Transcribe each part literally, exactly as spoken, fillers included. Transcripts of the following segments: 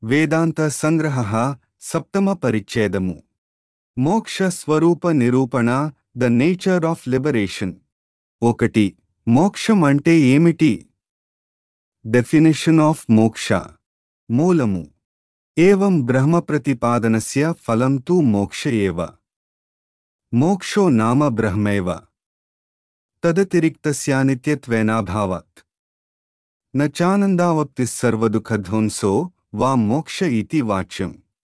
వేదాంత సంగ్రహః సప్తమ పరిచ్ఛేదము మోక్ష స్వరూప నిరూపణ ద నేచర్ ఆఫ్ లిబరేషన్. ఒకటి. మోక్షం అంటే ఏమిటి? డెఫినిషన్ ఆఫ్ మోక్ష. మూలము. ఏవం బ్రహ్మ ప్రతిపాదనస్య ఫలం తు మోక్ష ఏవ. మోక్షో నామ బ్రహ్మైవ తదతిరిక్తస్యానిత్యత్వేనాభావాత్ న చానందావప్తిః సర్వదుఃఖధ్వంసో వా మోక్ష ఇతి వాచ్యం.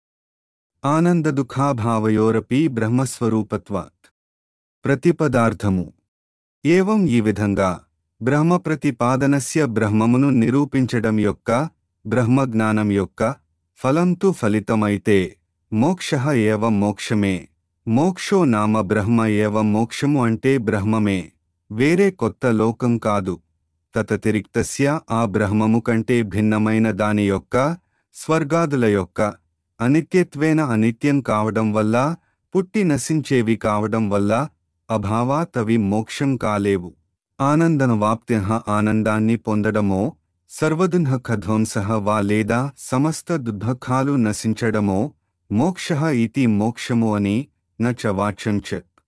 ఆనందదుఃఖాభావయోరపి బ్రహ్మస్వరూపత్వాత్. ప్రతిపదార్థము. ఏవం ఈ విధంగా బ్రహ్మ ప్రతిపాదనస్య బ్రహ్మమును నిరూపించడం యొక్క, బ్రహ్మజ్ఞానం యొక్క ఫలంతు ఫలితమైతే మోక్షః ఏవ మోక్షమే. మోక్షో నామ బ్రహ్మ ఏవ మోక్షము అంటే బ్రహ్మమే, వేరే కొత్త లోకం కాదు. తతతిరిక్తస్య ఆ బ్రహ్మము కంటే భిన్నమైన దాని యొక్క, స్వర్గాదుల యొక్క అనిత్యత్వేన అనిత్యం కావడం వల్ల, పుట్టి నశించేవి కావడం వల్ల అభావాత్ అవి మోక్షం కాలేవు. ఆనందనవాప్త్యః ఆనందాన్ని పొందడమో, సర్వదుఃఖధ్వంసః వా లేదా సమస్త దుఃఖాలు నశించడమో మోక్షః ఇతి మోక్షము అని న చ వాచ్యం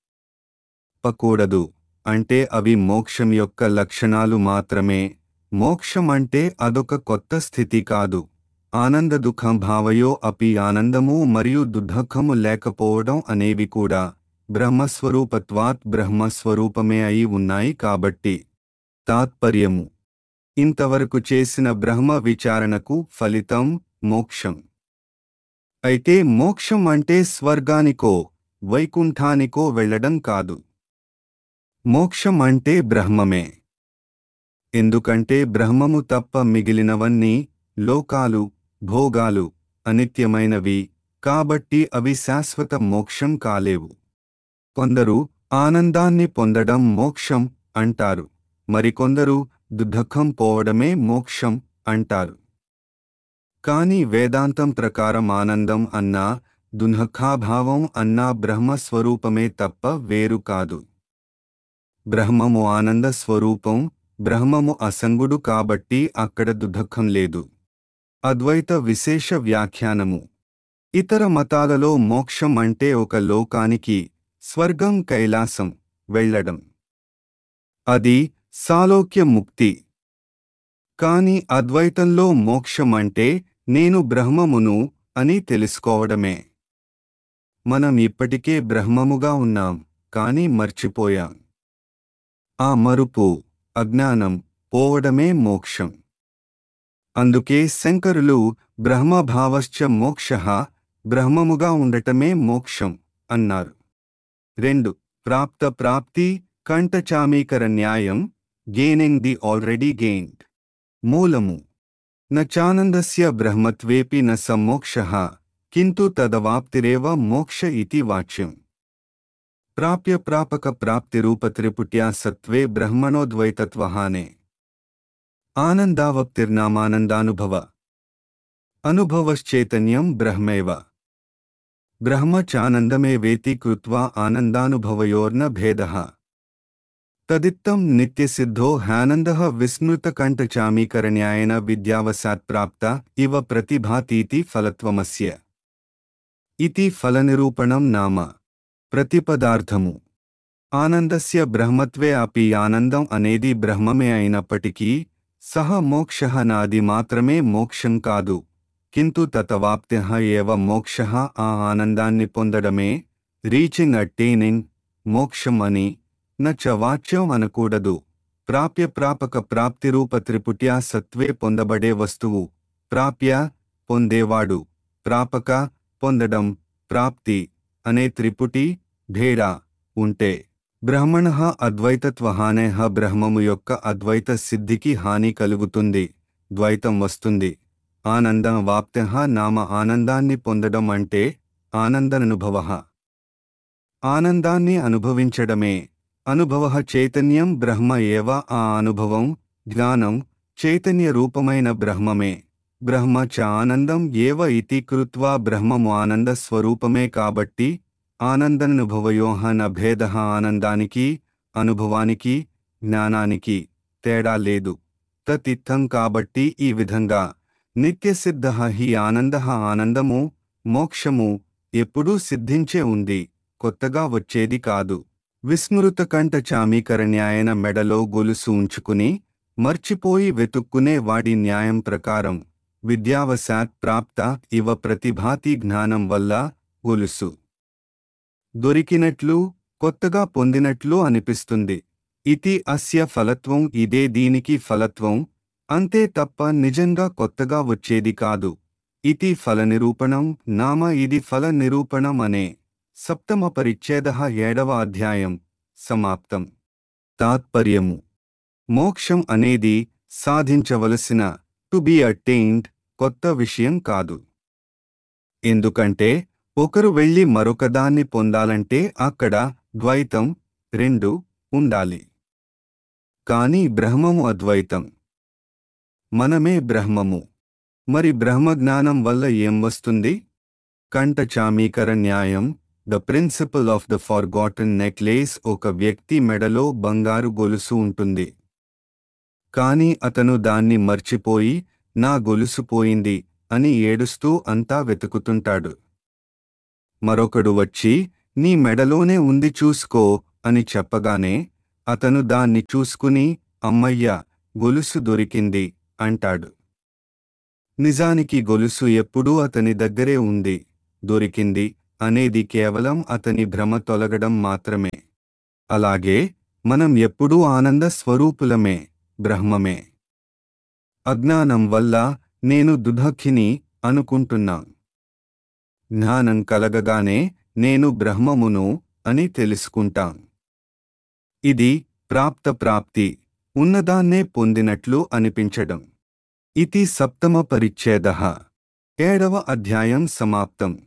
చెప్పకూడదు. అంటే అవి మోక్షం యొక్క లక్షణాలు మాత్రమే. మోక్షం అంటే అదొక కొత్త స్థితి కాదు. ఆనంద దుఃఖం భావయో అపి ఆనందము మరియు దుఃఖము లేకపోవడం అనేవి కూడా బ్రహ్మస్వరూపత్వాత్ బ్రహ్మస్వరూపమే అయి ఉన్నాయి కాబట్టి. తాత్పర్యము. ఇంతవరకు చేసిన బ్రహ్మ విచారణకు ఫలితం మోక్షం. అయితే మోక్షం అంటే స్వర్గానికో వైకుంఠానికో వెళ్ళడం కాదు. మోక్షం అంటే బ్రహ్మమే. ఎందుకంటే బ్రహ్మము తప్ప మిగిలినవన్నీ లోకాలు, భోగాలు అనిత్యమైనవి కాబట్టి అవి శాశ్వత మోక్షం కాలేవు. కొందరు ఆనందాన్ని పొందడం మోక్షం అంటారు, మరికొందరు దుఃఖం పోవడమే మోక్షం అంటారు. కాని వేదాంతం ప్రకారం ఆనందం అన్నా, దుఃఖాభావం అన్నా బ్రహ్మస్వరూపమే తప్ప వేరు కాదు. బ్రహ్మము ఆనంద స్వరూపం, బ్రహ్మము అసంగుడు కాబట్టి అక్కడ దుఃఖం లేదు. అద్వైత విశేష వ్యాఖ్యానము. ఇతర మతాలలో మోక్షం అంటే ఒక లోకానికి, స్వర్గం కైలాసం వెళ్ళడం. అది సాలోక్య ముక్తి. కాని అద్వైతంలో మోక్షం అంటే నేను బ్రహ్మమును అని తెలుసుకోవడమే. మనం ఇప్పటికే బ్రహ్మముగా ఉన్నాం, కాని మర్చిపోయాం. ఆ మరుపు, అజ్ఞానం పోవడమే మోక్షం. అందుకే శంకరులు బ్రహ్మభావశ్చ మోక్షః, బ్రహ్మముగా ఉండటమే మోక్షం అన్నారు. రెండు. ప్రాప్త ప్రాప్తి కంఠచామీకర న్యాయం. Gaining the already gained. మూలము. న చానందస్య బ్రహ్మత్వేపి న స మోక్షః కింటు తదవాప్తిరేవ మోక్ష ఇతి వాచ్యం. ప్రాప్య ప్రాపక ప్రాప్తిరూపత్రిపుట్యా సత్వే బ్రహ్మణోద్వైతత్వహానే. ఆనందావప్తిర్నామానందానుభవ. అనుభవశ్చైతన్యం బ్రహ్మైవ. బ్రహ్మ చానందమేవేతి కృత్వా ఆనందానుభవయోర్న భేదః. తదిత్తం నిత్యసిద్ధో హ్యానందః విస్మృతకంఠచామీకరణ్యాయన విద్యావశాత్ ప్రాప్త ఇవ ప్రతిభాతీతి ఫలత్వమస్య. ఇతి ఫలనిరూపణం నామ. ప్రతిపదార్థము. ఆనందస్య బ్రహ్మత్వే అపి ఆనందం అనేది బ్రహ్మమే అయినప్పటికీ సహ మోక్షః నాది మాత్రమే మోక్షం కాదు. కింటు తతవాప్త్యః ఏవ మోక్షః ఆ ఆనందాన్ని పొందడమే, రీచింగ్ అట్టైనింగ్ మోక్షం అని న చ వాచ్యం అనకూడదు. ప్రాప్య ప్రాపక ప్రాప్తిరూప త్రిపుట్యా సత్వే పొందబడే వస్తువు, ప్రాప్య పొందేవాడు, ప్రాపక పొందడం, ప్రాప్తి అనే త్రిపుటి భేడా ఉంటే బ్రహ్మణః అద్వైతత్వహానేహ బ్రహ్మము యొక్క అద్వైత సిద్ధికి హాని కలుగుతుంది, ద్వైతం వస్తుంది. ఆనందం వాప్త్యః నామ ఆనందాన్ని పొందడం అంటే ఆనందననుభవః. ఆనందాన్ని అనుభవించడమే. అనుభవః చైతన్యం బ్రహ్మ ఏవ. ఆ అనుభవం, జ్ఞానం చైతన్య రూపమైన బ్రహ్మమే. బ్రహ్మ చ ఆనందం ఏవ ఇతి కృత్వా బ్రహ్మము ఆనంద స్వరూపమే కాబట్టి ఆనందననుభవయోః న భేదః. ఆనందానికి, అనుభవానికి, జ్ఞానానికి తేడా లేదు. తతిత్థం కాబట్టి ఈ విధంగా నిత్యసిద్ధః హి ఆనందః ఆనందము మోక్షము ఎప్పుడూ సిద్ధించే ఉంది, కొత్తగా వచ్చేది కాదు. విస్మృత కంఠ చామీకరణ్యాయన మెడలో గొలుసు ఉంచుకుని మర్చిపోయి వెతుక్కునే వాడి న్యాయం ప్రకారం విద్యావశాత్ ప్రాప్త ఇవ ప్రతిభాతి జ్ఞానం వల్ల గొలుసు దొరికినట్లు కొత్తగా పొందినట్లు అనిపిస్తుంది. ఇతి అస్య ఫలత్వం ఇదే దీనికి ఫలత్వం, అంతే తప్ప నిజంగా కొత్తగా వచ్చేది కాదు. ఇతి ఫల నిరూపణం నామ ఇది ఫల నిరూపణం అనే సప్తమ పరిచ్ఛేదః ఏడవ అధ్యాయం సమాప్తం. తాత్పర్యము: మోక్షం అనేది సాధించవలసిన టు బి అటైన్డ్ కొత్త విషయం కాదు. ఎందుకంటే ఒకరు వెళ్ళి మరొకదాన్ని పొందాలంటే అక్కడ ద్వైతం రెండు ఉండాలి. కానీ బ్రహ్మము అద్వైతం. మనమే బ్రహ్మము. మరి బ్రహ్మజ్ఞానం వల్ల ఏం వస్తుంది? కంఠ చామీకర న్యాయం the principle of the forgotten necklace. ఒక వ్యక్తి మెడలో బంగారు గొలుసు ఉంటుంది. కాని అతను దాన్ని మర్చిపోయి నా గొలుసు పోయింది అని ఏడుస్తూ అంతా వెతుకుతుంటాడు. మరొకడు వచ్చి నీ మెడలోనే ఉంది చూసుకో అని చెప్పగానే అతను దాన్ని చూసుకుని అమ్మయ్య గొలుసు దొరికింది అంటాడు. నిజానికి గొలుసు ఎప్పుడూ అతని దగ్గరే ఉంది. దొరికింది అనేది కేవలం అతని భ్రమ తొలగడం మాత్రమే. అలాగే మనం ఎప్పుడూ ఆనంద స్వరూపులమే, బ్రహ్మమే. అజ్ఞానం వల్ల నేను దుఃఖిని అనుకుంటున్నా. జ్ఞానం కలగగానే నేను బ్రహ్మమును అని తెలుసుకుంటాం. ఇది ప్రాప్త ప్రాప్తి, ఉన్నదాన్నే పొందినట్లు అనిపించడం. ఇతి సప్తమ పరిచ్ఛేదః ఏడవ అధ్యాయం సమాప్తం.